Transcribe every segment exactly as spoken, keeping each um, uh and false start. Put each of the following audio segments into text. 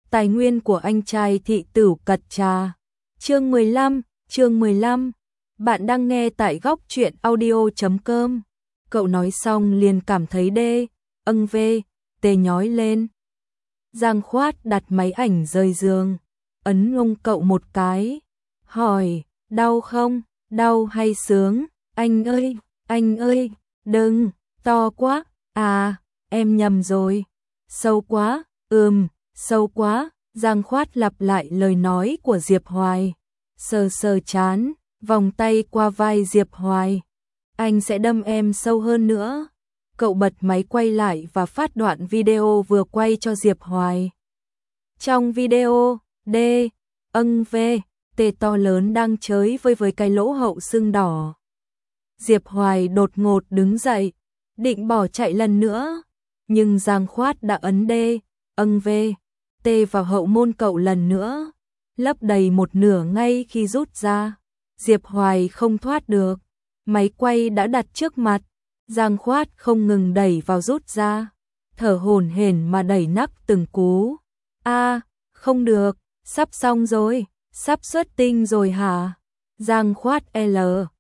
tài nguyên của anh trai thị tửu cật trà. Chương mười lăm, chương mười lăm. Bạn đang nghe tại góc truyện audio chấm com. Cậu nói xong liền cảm thấy đê, âng vê, tê nhói lên. Giang Khoát đặt máy ảnh rời giường, ấn ngông cậu một cái, hỏi, đau không, đau hay sướng, anh ơi, anh ơi, đừng, to quá, à, em nhầm rồi, sâu quá, ừm, sâu quá, Giang Khoát lặp lại lời nói của Diệp Hoài, sờ sờ chán, vòng tay qua vai Diệp Hoài, anh sẽ đâm em sâu hơn nữa. Cậu bật máy quay lại và phát đoạn video vừa quay cho Diệp Hoài. Trong video, D, âng V, tê to lớn đang chới với với cái lỗ hậu sưng đỏ. Diệp Hoài đột ngột đứng dậy, định bỏ chạy lần nữa, nhưng Giang Khoát đã ấn D, âng V, tê vào hậu môn cậu lần nữa, lấp đầy một nửa ngay khi rút ra. Diệp Hoài không thoát được, máy quay đã đặt trước mặt. Giang Khoát không ngừng đẩy vào rút ra, thở hổn hển mà đẩy nắp từng cú. A, không được, sắp xong rồi, sắp xuất tinh rồi hả? Giang Khoát L,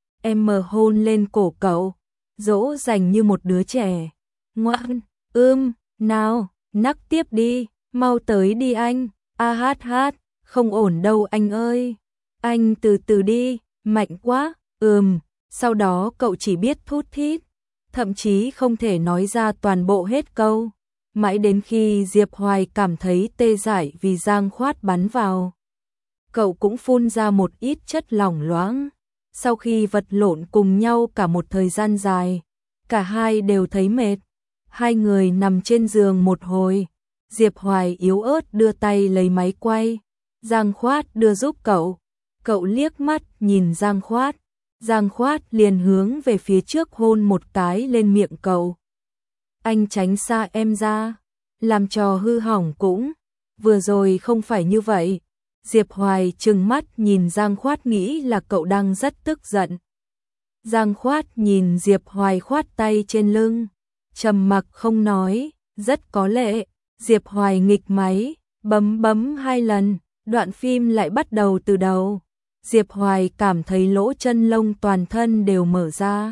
M hôn lên cổ cậu, dỗ dành như một đứa trẻ. Ngoan, ưm, nào, nắc tiếp đi, mau tới đi anh. A hát hát, không ổn đâu anh ơi. Anh từ từ đi, mạnh quá, ừm. Sau đó cậu chỉ biết thút thít, thậm chí không thể nói ra toàn bộ hết câu, mãi đến khi Diệp Hoài cảm thấy tê dại vì Giang Khoát bắn vào. Cậu cũng phun ra một ít chất lỏng loãng. Sau khi vật lộn cùng nhau cả một thời gian dài, cả hai đều thấy mệt. Hai người nằm trên giường một hồi, Diệp Hoài yếu ớt đưa tay lấy máy quay, Giang Khoát đưa giúp cậu. Cậu liếc mắt nhìn Giang Khoát, Giang Khoát liền hướng về phía trước hôn một cái lên miệng cậu. Anh tránh xa em ra, làm trò hư hỏng cũng, vừa rồi không phải như vậy. Diệp Hoài trừng mắt nhìn Giang Khoát nghĩ là cậu đang rất tức giận. Giang Khoát nhìn Diệp Hoài khoát tay trên lưng, trầm mặc không nói, rất có lệ. Diệp Hoài nghịch máy, bấm bấm hai lần, đoạn phim lại bắt đầu từ đầu. Diệp Hoài cảm thấy lỗ chân lông toàn thân đều mở ra.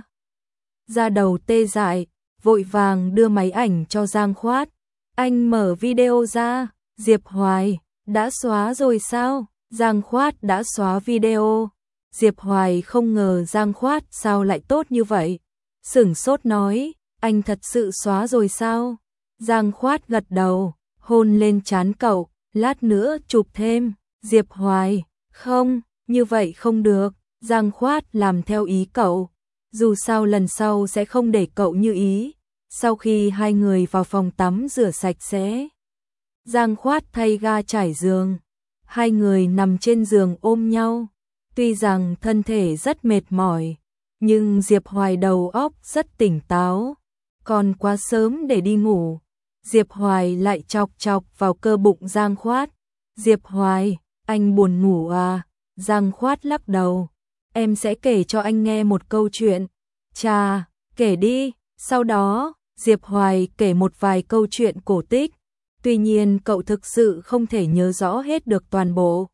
Da đầu tê dại, vội vàng đưa máy ảnh cho Giang Khoát. Anh mở video ra, Diệp Hoài, đã xóa rồi sao? Giang Khoát đã xóa video. Diệp Hoài không ngờ Giang Khoát sao lại tốt như vậy. Sửng sốt nói, anh thật sự xóa rồi sao? Giang Khoát gật đầu, hôn lên trán cậu, lát nữa chụp thêm. Diệp Hoài, không. Như vậy không được, Giang Khoát làm theo ý cậu, dù sao lần sau sẽ không để cậu như ý. Sau khi hai người vào phòng tắm rửa sạch sẽ, Giang Khoát thay ga trải giường, hai người nằm trên giường ôm nhau. Tuy rằng thân thể rất mệt mỏi, nhưng Diệp Hoài đầu óc rất tỉnh táo, còn quá sớm để đi ngủ. Diệp Hoài lại chọc chọc vào cơ bụng Giang Khoát. Diệp Hoài, anh buồn ngủ à? Giang Khoát lắc đầu, em sẽ kể cho anh nghe một câu chuyện. Chà, kể đi. Sau đó, Diệp Hoài kể một vài câu chuyện cổ tích, tuy nhiên cậu thực sự không thể nhớ rõ hết được toàn bộ.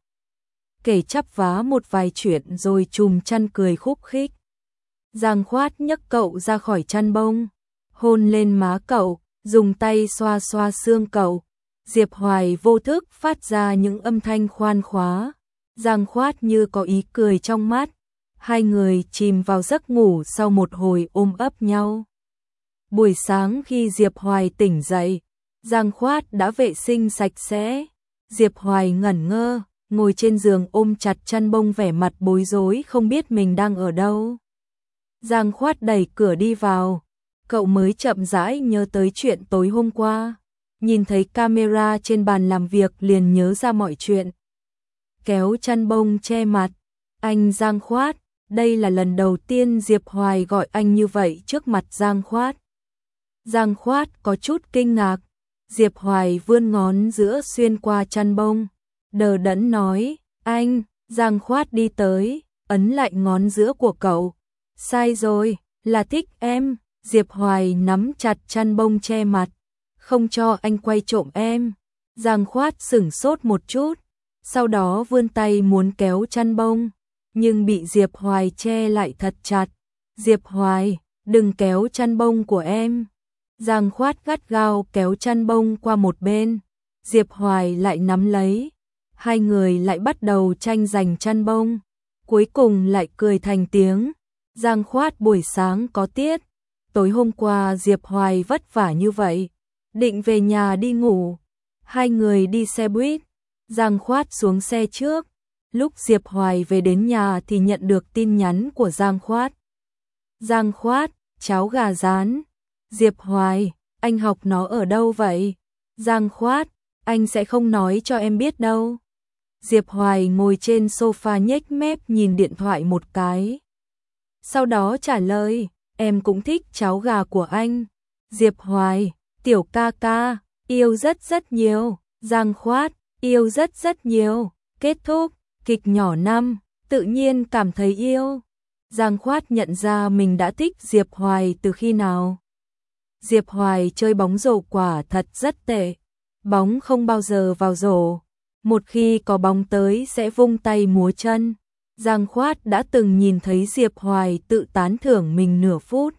Kể chắp vá một vài chuyện rồi chùm chăn cười khúc khích. Giang Khoát nhấc cậu ra khỏi chăn bông, hôn lên má cậu, dùng tay xoa xoa xương cậu. Diệp Hoài vô thức phát ra những âm thanh khoan khoái. Giang Khoát như có ý cười trong mắt, hai người chìm vào giấc ngủ sau một hồi ôm ấp nhau. Buổi sáng khi Diệp Hoài tỉnh dậy, Giang Khoát đã vệ sinh sạch sẽ. Diệp Hoài ngẩn ngơ, ngồi trên giường ôm chặt chăn bông vẻ mặt bối rối không biết mình đang ở đâu. Giang Khoát đẩy cửa đi vào, cậu mới chậm rãi nhớ tới chuyện tối hôm qua. Nhìn thấy camera trên bàn làm việc liền nhớ ra mọi chuyện. Kéo chăn bông che mặt, anh Giang Khoát, đây là lần đầu tiên Diệp Hoài gọi anh như vậy trước mặt Giang Khoát. Giang Khoát có chút kinh ngạc, Diệp Hoài vươn ngón giữa xuyên qua chăn bông, đờ đẫn nói, anh. Giang Khoát đi tới, ấn lại ngón giữa của cậu. Sai rồi, là thích em. Diệp Hoài nắm chặt chăn bông che mặt, không cho anh quay trộm em. Giang Khoát sửng sốt một chút, sau đó vươn tay muốn kéo chăn bông, nhưng bị Diệp Hoài che lại thật chặt. Diệp Hoài, đừng kéo chăn bông của em. Giang Khoát gắt gao kéo chăn bông qua một bên, Diệp Hoài lại nắm lấy. Hai người lại bắt đầu tranh giành chăn bông, cuối cùng lại cười thành tiếng. Giang Khoát buổi sáng có tiết, tối hôm qua Diệp Hoài vất vả như vậy, định về nhà đi ngủ. Hai người đi xe buýt, Giang Khoát xuống xe trước. Lúc Diệp Hoài về đến nhà thì nhận được tin nhắn của Giang Khoát. Giang Khoát, cháo gà rán. Diệp Hoài, anh học nó ở đâu vậy? Giang Khoát, anh sẽ không nói cho em biết đâu. Diệp Hoài ngồi trên sofa nhếch mép nhìn điện thoại một cái. Sau đó trả lời, em cũng thích cháo gà của anh. Diệp Hoài, tiểu ca ca, yêu rất rất nhiều. Giang Khoát, yêu rất rất nhiều. Kết thúc, kịch nhỏ năm, tự nhiên cảm thấy yêu. Giang Khoát nhận ra mình đã thích Diệp Hoài từ khi nào. Diệp Hoài chơi bóng rổ quả thật rất tệ. Bóng không bao giờ vào rổ. Một khi có bóng tới sẽ vung tay múa chân. Giang Khoát đã từng nhìn thấy Diệp Hoài tự tán thưởng mình nửa phút.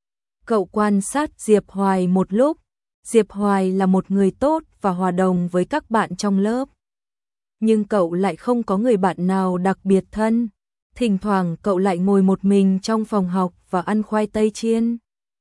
Cậu quan sát Diệp Hoài một lúc. Diệp Hoài là một người tốt và hòa đồng với các bạn trong lớp. Nhưng cậu lại không có người bạn nào đặc biệt thân. Thỉnh thoảng cậu lại ngồi một mình trong phòng học và ăn khoai tây chiên.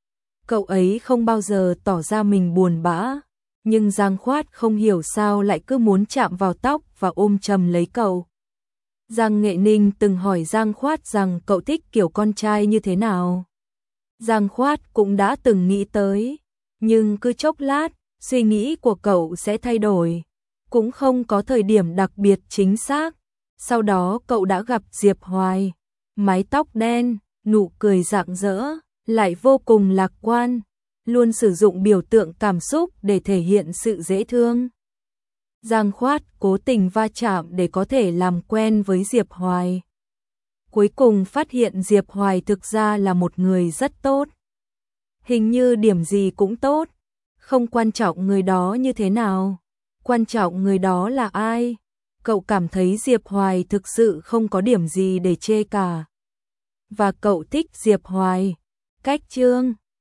Cậu ấy không bao giờ tỏ ra mình buồn bã. Nhưng Giang Khoát không hiểu sao lại cứ muốn chạm vào tóc và ôm chầm lấy cậu. Giang Nghệ Ninh từng hỏi Giang Khoát rằng cậu thích kiểu con trai như thế nào. Giang Khoát cũng đã từng nghĩ tới, nhưng cứ chốc lát, suy nghĩ của cậu sẽ thay đổi. Cũng không có thời điểm đặc biệt chính xác. Sau đó cậu đã gặp Diệp Hoài, mái tóc đen, nụ cười rạng rỡ, lại vô cùng lạc quan, luôn sử dụng biểu tượng cảm xúc để thể hiện sự dễ thương. Giang Khoát cố tình va chạm để có thể làm quen với Diệp Hoài. Cuối cùng phát hiện Diệp Hoài thực ra là một người rất tốt. Hình như điểm gì cũng tốt, không quan trọng người đó như thế nào, quan trọng người đó là ai. Cậu cảm thấy Diệp Hoài thực sự không có điểm gì để chê cả. Và cậu thích Diệp Hoài. Cách chương